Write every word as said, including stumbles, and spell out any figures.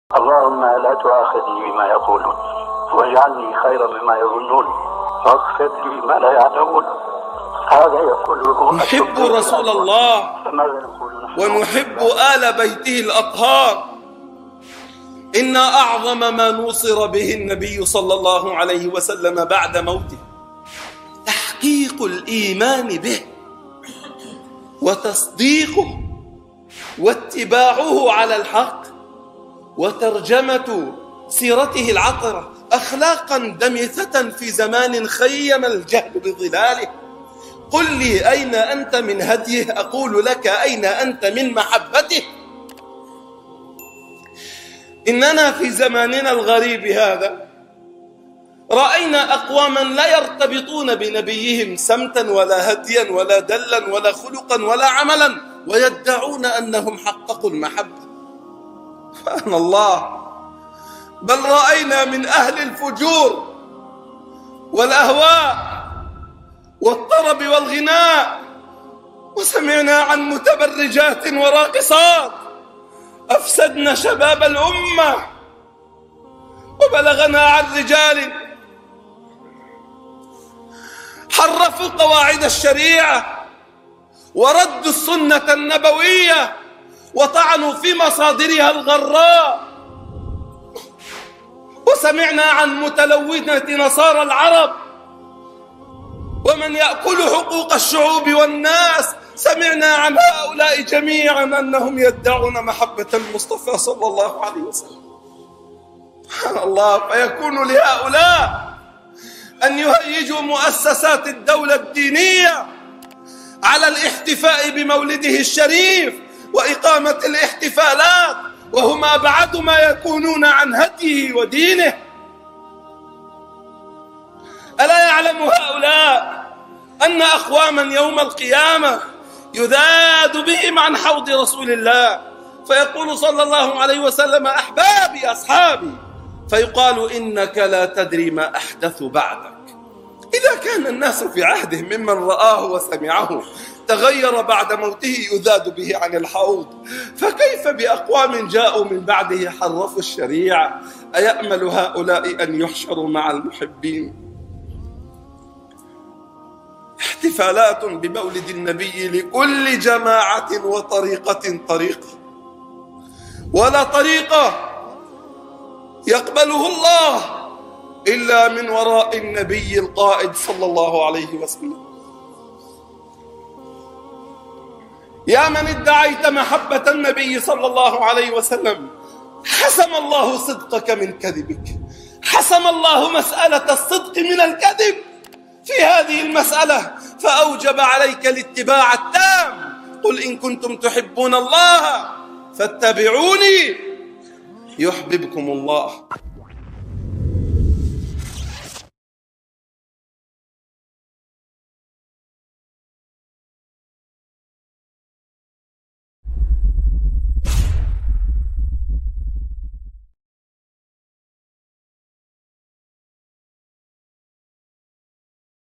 اللهم لا تؤاخذني بما يقولون واجعلني خيرا مما يظنون واغفر لي ما لا يعلمون. هذا يقول نحب رسول الله ونحب آل بيته الأطهار. إن أعظم ما نوصر به النبي صلى الله عليه وسلم بعد موته تحقيق الإيمان به وتصديقه واتباعه على الحق وترجمة سيرته العطرة أخلاقا دمثة في زمان خيم الجهل بظلاله. قل لي أين أنت من هديه أقول لك أين أنت من محبته. إننا في زماننا الغريب هذا رأينا أقواما لا يرتبطون بنبيهم سمتا ولا هديا ولا دلا ولا خلقا ولا عملا ويدعون أنهم حققوا المحبة. سبحان الله. بل رأينا من أهل الفجور والأهواء والطرب والغناء وسمعنا عن متبرجات وراقصات أفسدنا شباب الأمة. وبلغنا عن رجال حرفوا قواعد الشريعة وردوا السنة النبوية وطعنوا في مصادرها الغراء. وسمعنا عن متلونة نصارى العرب ومن يأكل حقوق الشعوب والناس. سمعنا عن هؤلاء جميعا أنهم يدعون محبة المصطفى صلى الله عليه وسلم. سبحان الله. فيكون لهؤلاء أن يهيجوا مؤسسات الدولة الدينية على الاحتفاء بمولده الشريف وإقامة الاحتفالات وهم أبعد ما يكونون عن هديه ودينه. ألا يعلم هؤلاء أن أقواما يوم القيامة يذاد بهم عن حوض رسول الله فيقول صلى الله عليه وسلم أحبابي أصحابي فيقال إنك لا تدري ما أحدث بعدك. إذا كان الناس في عهده ممن رآه وسمعه تغير بعد موته يذاد به عن الحوض فكيف بأقوام جاءوا من بعده حرفوا الشريعة؟ أيأمل هؤلاء أن يحشروا مع المحبين؟ احتفالات بمولد النبي لكل جماعة وطريقة طريقة ولا طريقة يقبله الله إلا من وراء النبي القائد صلى الله عليه وسلم. يا من ادعيت محبة النبي صلى الله عليه وسلم حسم الله صدقك من كذبك. حسم الله مسألة الصدق من الكذب في هذه المسألة فأوجب عليك الاتباع التام. قل إن كنتم تحبون الله فاتبعوني يحببكم الله.